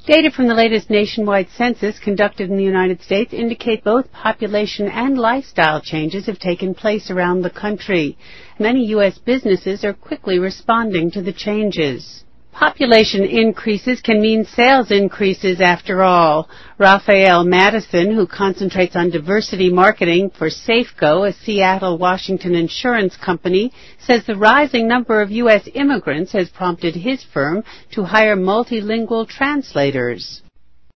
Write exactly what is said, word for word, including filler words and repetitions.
Data from the latest nationwide census conducted in the United States indicate both population and lifestyle changes have taken place around the country. Many U S businesses are quickly responding to the changes. Population increases can mean sales increases after all. Raphael Madison, who concentrates on diversity marketing for Safeco, a Seattle, Washington insurance company, says the rising number of U S immigrants has prompted his firm to hire multilingual translators.